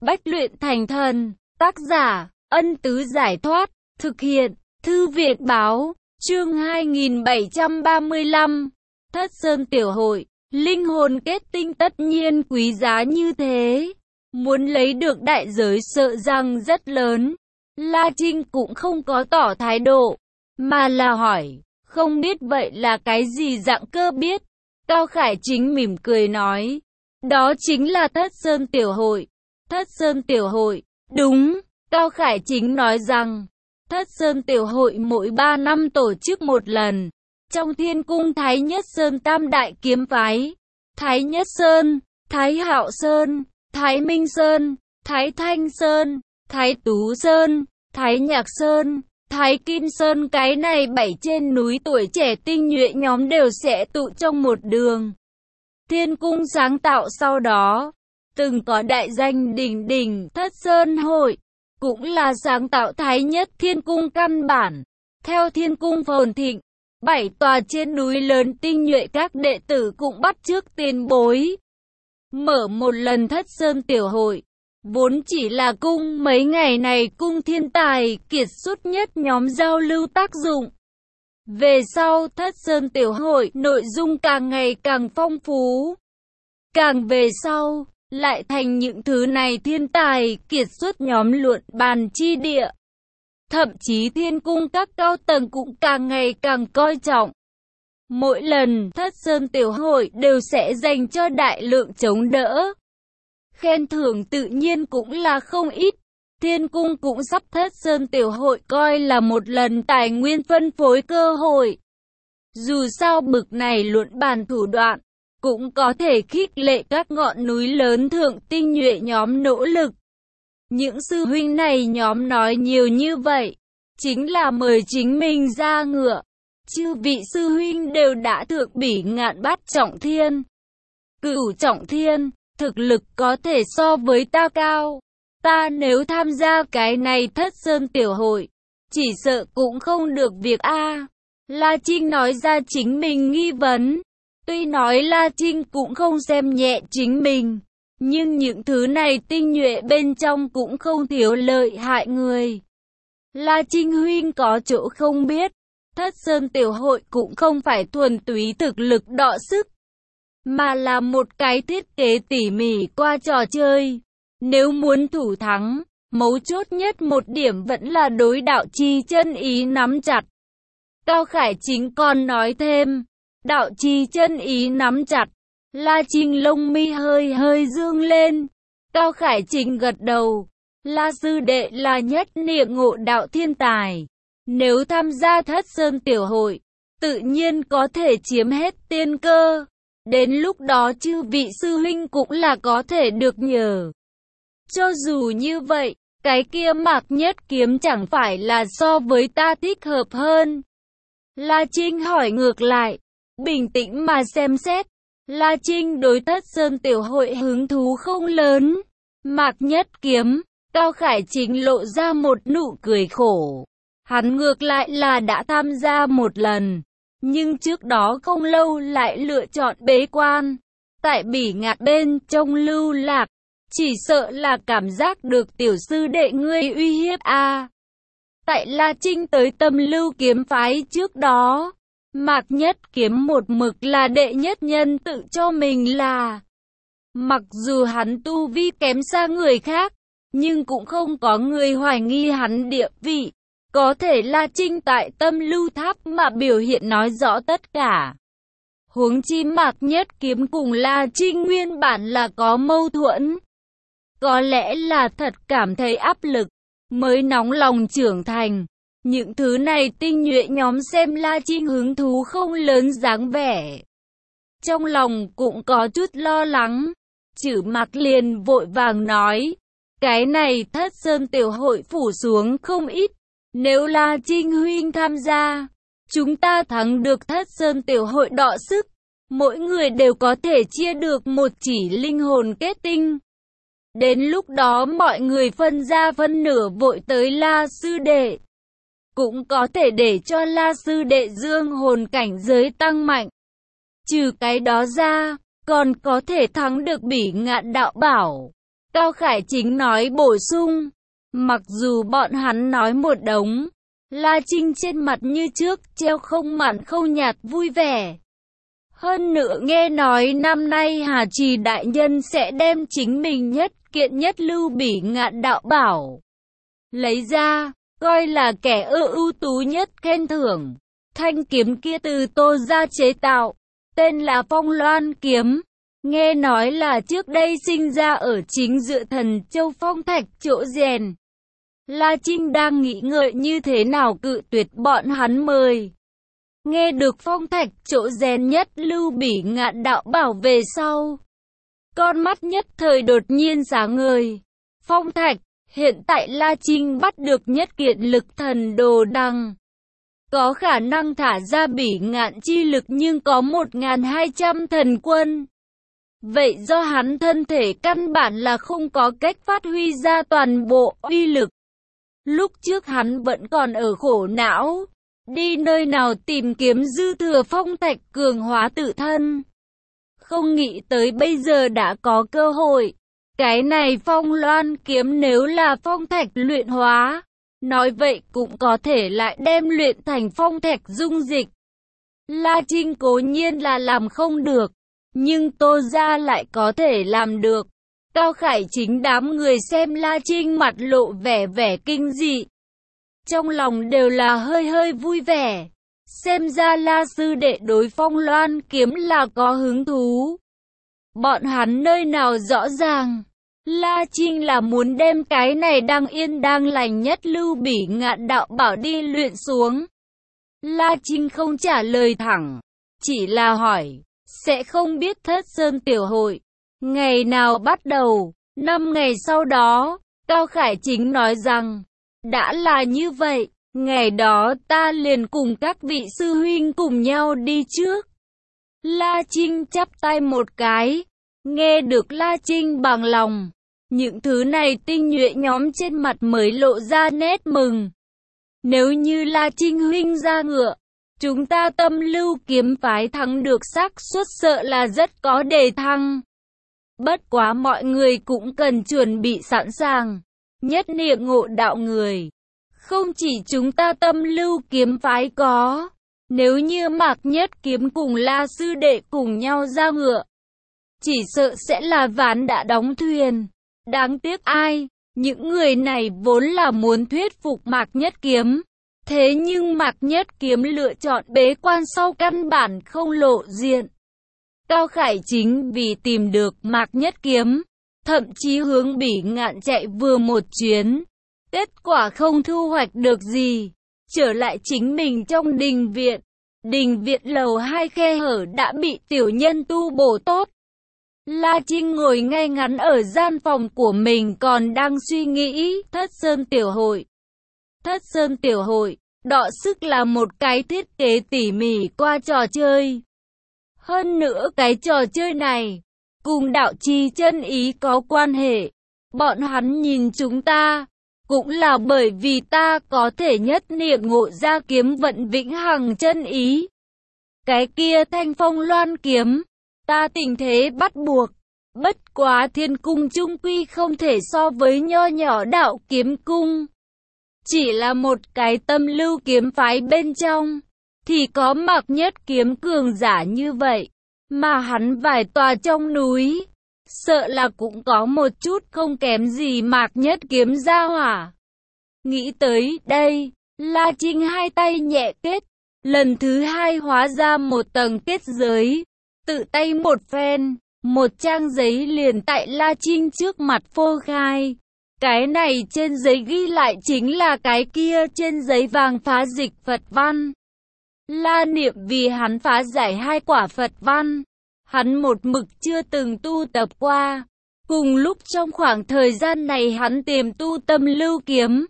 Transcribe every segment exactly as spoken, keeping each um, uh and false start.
Bách luyện thành thần. Tác giả, Ân Tứ Giải Thoát. Thực hiện, Thư viện Báo. Chương hai nghìn bảy trăm ba mươi lăm. Thất Sơn Tiểu Hội. Linh hồn kết tinh tất nhiên quý giá như thế. Muốn lấy được đại giới sợ rằng rất lớn. La Trinh cũng không có tỏ thái độ, mà là hỏi, không biết vậy là cái gì dạng cơ biết. Cao Khải Chính mỉm cười nói, đó chính là Thất Sơn Tiểu Hội. Thất Sơn Tiểu Hội, đúng, Cao Khải Chính nói rằng, Thất Sơn Tiểu Hội mỗi ba năm tổ chức một lần, trong Thiên Cung Thái Nhất Sơn Tam Đại Kiếm Phái, Thái Nhất Sơn, Thái Hạo Sơn, Thái Minh Sơn, Thái Thanh Sơn, Thái Tú Sơn, Thái Nhạc Sơn, Thái Kim Sơn, cái này bảy trên núi tuổi trẻ tinh nhuệ nhóm đều sẽ tụ trong một đường. Thiên Cung sáng tạo sau đó, từng có đại danh đỉnh đỉnh Thất Sơn Hội, cũng là sáng tạo Thái Nhất Thiên Cung căn bản. Theo Thiên Cung phồn thịnh, bảy tòa trên núi lớn tinh nhuệ các đệ tử cũng bắt chước tiền bối. Mở một lần Thất Sơn Tiểu Hội, vốn chỉ là cung mấy ngày này cung thiên tài kiệt xuất nhất nhóm giao lưu tác dụng. Về sau Thất Sơn Tiểu Hội nội dung càng ngày càng phong phú. Càng về sau, lại thành những thứ này thiên tài kiệt xuất nhóm luận bàn chi địa. Thậm chí Thiên Cung các cao tầng cũng càng ngày càng coi trọng. Mỗi lần Thất Sơn Tiểu Hội đều sẽ dành cho đại lượng chống đỡ. Khen thưởng tự nhiên cũng là không ít. Thiên Cung cũng sắp Thất Sơn Tiểu Hội coi là một lần tài nguyên phân phối cơ hội. Dù sao bực này luận bàn thủ đoạn, cũng có thể khích lệ các ngọn núi lớn thượng tinh nhuệ nhóm nỗ lực. Những sư huynh này nhóm nói nhiều như vậy, chính là mời chính mình ra ngựa. Chư vị sư huynh đều đã thượng bỉ ngạn bát trọng thiên, cửu trọng thiên, thực lực có thể so với ta cao. Ta nếu tham gia cái này Thất Sơn Tiểu Hội, chỉ sợ cũng không được việc a. La Trinh nói ra chính mình nghi vấn. Tuy nói La Trinh cũng không xem nhẹ chính mình, nhưng những thứ này tinh nhuệ bên trong cũng không thiếu lợi hại người. La Trinh huynh có chỗ không biết, Thất Sơn Tiểu Hội cũng không phải thuần túy thực lực đọ sức, mà là một cái thiết kế tỉ mỉ qua trò chơi. Nếu muốn thủ thắng, mấu chốt nhất một điểm vẫn là đối đạo chi chân ý nắm chặt. Cao Khải Chính còn nói thêm, đạo chi chân ý nắm chặt. La Trinh lông mi hơi hơi dương lên. Cao Khải Chính gật đầu. La sư đệ là nhất niệm ngộ đạo thiên tài. Nếu tham gia Thất Sơn Tiểu Hội, tự nhiên có thể chiếm hết tiên cơ. Đến lúc đó chư vị sư huynh cũng là có thể được nhờ. Cho dù như vậy, cái kia Mạc Nhất Kiếm chẳng phải là so với ta thích hợp hơn. La Trinh hỏi ngược lại, bình tĩnh mà xem xét. La Trinh đối Thất Sơn Tiểu Hội hứng thú không lớn. Mạc Nhất Kiếm, Cao Khải Chính lộ ra một nụ cười khổ. Hắn ngược lại là đã tham gia một lần, nhưng trước đó không lâu lại lựa chọn bế quan. Tại bỉ ngạn bên trong lưu lạc, chỉ sợ là cảm giác được tiểu sư đệ ngươi uy hiếp a. Tại La Trinh tới Tâm Lưu Kiếm Phái trước đó, Mạc Nhất Kiếm một mực là đệ nhất nhân tự cho mình là. Mặc dù hắn tu vi kém xa người khác, nhưng cũng không có người hoài nghi hắn địa vị. Có thể La Trinh tại Tâm Lưu Tháp mà biểu hiện nói rõ tất cả. Huống chi Mạc Nhất Kiếm cùng La Trinh nguyên bản là có mâu thuẫn. Có lẽ là thật cảm thấy áp lực, mới nóng lòng trưởng thành. Những thứ này tinh nhuệ nhóm xem La Trinh hứng thú không lớn dáng vẻ. Trong lòng cũng có chút lo lắng. Chử Mạc liền vội vàng nói, cái này Thất Sơn Tiểu Hội phủ xuống không ít. Nếu La Trinh huynh tham gia, chúng ta thắng được Thất Sơn Tiểu Hội đọ sức. Mỗi người đều có thể chia được một chỉ linh hồn kết tinh. Đến lúc đó mọi người phân ra phân nửa vội tới La sư đệ. Cũng có thể để cho La sư đệ dương hồn cảnh giới tăng mạnh. Trừ cái đó ra, còn có thể thắng được bỉ ngạn đạo bảo. Cao Khải Chính nói bổ sung. Mặc dù bọn hắn nói một đống, La Trinh trên mặt như trước treo không mặn không nhạt vui vẻ. Hơn nữa nghe nói năm nay Hà Trì đại nhân sẽ đem chính mình nhất kiện nhất lưu bỉ ngạn đạo bảo lấy ra, coi là kẻ ưa ưu tú nhất khen thưởng. Thanh kiếm kia từ Tô gia chế tạo, tên là Phong Loan kiếm. Nghe nói là trước đây sinh ra ở chính giữa Thần Châu Phong Thạch chỗ rèn. La Trinh đang nghĩ ngợi như thế nào cự tuyệt bọn hắn mời. Nghe được Phong Thạch chỗ rèn nhất lưu bỉ ngạn đạo bảo về sau, con mắt nhất thời đột nhiên sáng ngời. Phong Thạch, hiện tại La Trinh bắt được nhất kiện lực thần đồ đằng, có khả năng thả ra bỉ ngạn chi lực nhưng có một nghìn hai trăm thần quân. Vậy do hắn thân thể căn bản là không có cách phát huy ra toàn bộ uy lực. Lúc trước hắn vẫn còn ở khổ não, đi nơi nào tìm kiếm dư thừa phong thạch cường hóa tự thân. Không nghĩ tới bây giờ đã có cơ hội. Cái này Phong Loan kiếm nếu là phong thạch luyện hóa, nói vậy cũng có thể lại đem luyện thành phong thạch dung dịch. La Trinh cố nhiên là làm không được, nhưng Tô gia lại có thể làm được. Cao Khải Chính đám người xem La Trinh mặt lộ vẻ vẻ kinh dị, trong lòng đều là hơi hơi vui vẻ. Xem ra La sư đệ đối Phong Loan kiếm là có hứng thú. Bọn hắn nơi nào rõ ràng, La Trinh là muốn đem cái này đang yên đang lành nhất lưu bỉ ngạn đạo bảo đi luyện xuống. La Trinh không trả lời thẳng, chỉ là hỏi, sẽ không biết Thất Sơn tiểu hội ngày nào bắt đầu. Năm ngày sau đó, Cao Khải Chính nói rằng, đã là như vậy, ngày đó ta liền cùng các vị sư huynh cùng nhau đi trước. La Trinh chắp tay một cái, nghe được La Trinh bằng lòng, những thứ này tinh nhuệ nhóm trên mặt mới lộ ra nét mừng. Nếu như La Trinh huynh ra ngựa, chúng ta Tâm Lưu kiếm phái thắng được xác suất sợ là rất có đề thăng. Bất quá mọi người cũng cần chuẩn bị sẵn sàng. Nhất niệm ngộ đạo người, không chỉ chúng ta Tâm Lưu kiếm phái có. Nếu như Mạc Nhất Kiếm cùng La sư đệ cùng nhau ra ngựa, chỉ sợ sẽ là ván đã đóng thuyền. Đáng tiếc ai, những người này vốn là muốn thuyết phục Mạc Nhất Kiếm. Thế nhưng Mạc Nhất Kiếm lựa chọn bế quan sau căn bản không lộ diện. Cao Khải Chính vì tìm được Mạc Nhất Kiếm, thậm chí hướng bỉ ngạn chạy vừa một chuyến. Kết quả không thu hoạch được gì, trở lại chính mình trong đình viện. Đình viện lầu hai khe hở đã bị tiểu nhân tu bổ tốt. La Trinh ngồi ngay ngắn ở gian phòng của mình còn đang suy nghĩ. Thất Sơn tiểu hội. Thất Sơn tiểu hội, đọ sức là một cái thiết kế tỉ mỉ qua trò chơi. Hơn nữa cái trò chơi này, cùng đạo trì chân ý có quan hệ. Bọn hắn nhìn chúng ta, cũng là bởi vì ta có thể nhất niệm ngộ ra kiếm vận vĩnh hằng chân ý. Cái kia Thanh Phong Loan kiếm, ta tình thế bắt buộc. Bất quá Thiên Cung chung quy không thể so với nho nhỏ đạo kiếm cung. Chỉ là một cái Tâm Lưu kiếm phái bên trong, thì có Mạc Nhất Kiếm cường giả như vậy. Mà hắn vài tòa trong núi, sợ là cũng có một chút không kém gì Mạc Nhất Kiếm gia hỏa. Nghĩ tới đây, La Trinh hai tay nhẹ kết, lần thứ hai hóa ra một tầng kết giới, tự tay một phen, một trang giấy liền tại La Trinh trước mặt phô khai. Cái này trên giấy ghi lại chính là cái kia trên giấy vàng phá dịch Phật văn. La Niệm vì hắn phá giải hai quả Phật văn, hắn một mực chưa từng tu tập qua. Cùng lúc trong khoảng thời gian này hắn tìm tu Tâm Lưu kiếm.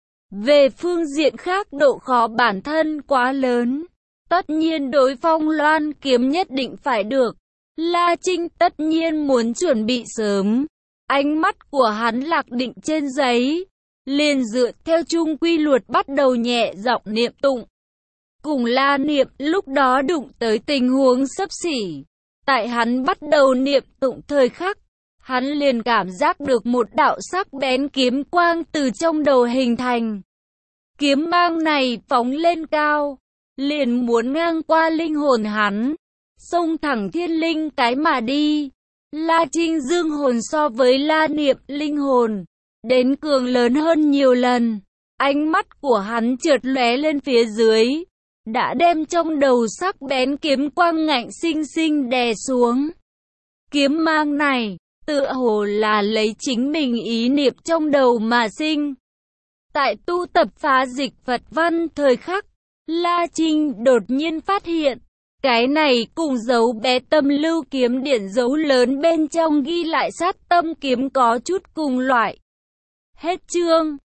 Về phương diện khác độ khó bản thân quá lớn, tất nhiên đối Phong Loan kiếm nhất định phải được. La Trinh tất nhiên muốn chuẩn bị sớm. Ánh mắt của hắn lạc định trên giấy, liền dựa theo chung quy luật bắt đầu nhẹ giọng niệm tụng. Cùng La Niệm lúc đó đụng tới tình huống xấp xỉ. Tại hắn bắt đầu niệm tụng thời khắc, hắn liền cảm giác được một đạo sắc bén kiếm quang từ trong đầu hình thành. Kiếm mang này phóng lên cao, liền muốn ngang qua linh hồn hắn, xông thẳng thiên linh cái mà đi. La Trinh Dương hồn so với La Niệm linh hồn đến cường lớn hơn nhiều lần. Ánh mắt của hắn trượt lóe lên phía dưới, đã đem trong đầu sắc bén kiếm quang ngạnh sinh sinh đè xuống. Kiếm mang này, tựa hồ là lấy chính mình ý niệm trong đầu mà sinh. Tại tu tập phá dịch Phật văn thời khắc, La Trinh đột nhiên phát hiện, cái này cùng dấu bé tâm lưu kiếm điển dấu lớn bên trong ghi lại sát tâm kiếm có chút cùng loại. Hết chương.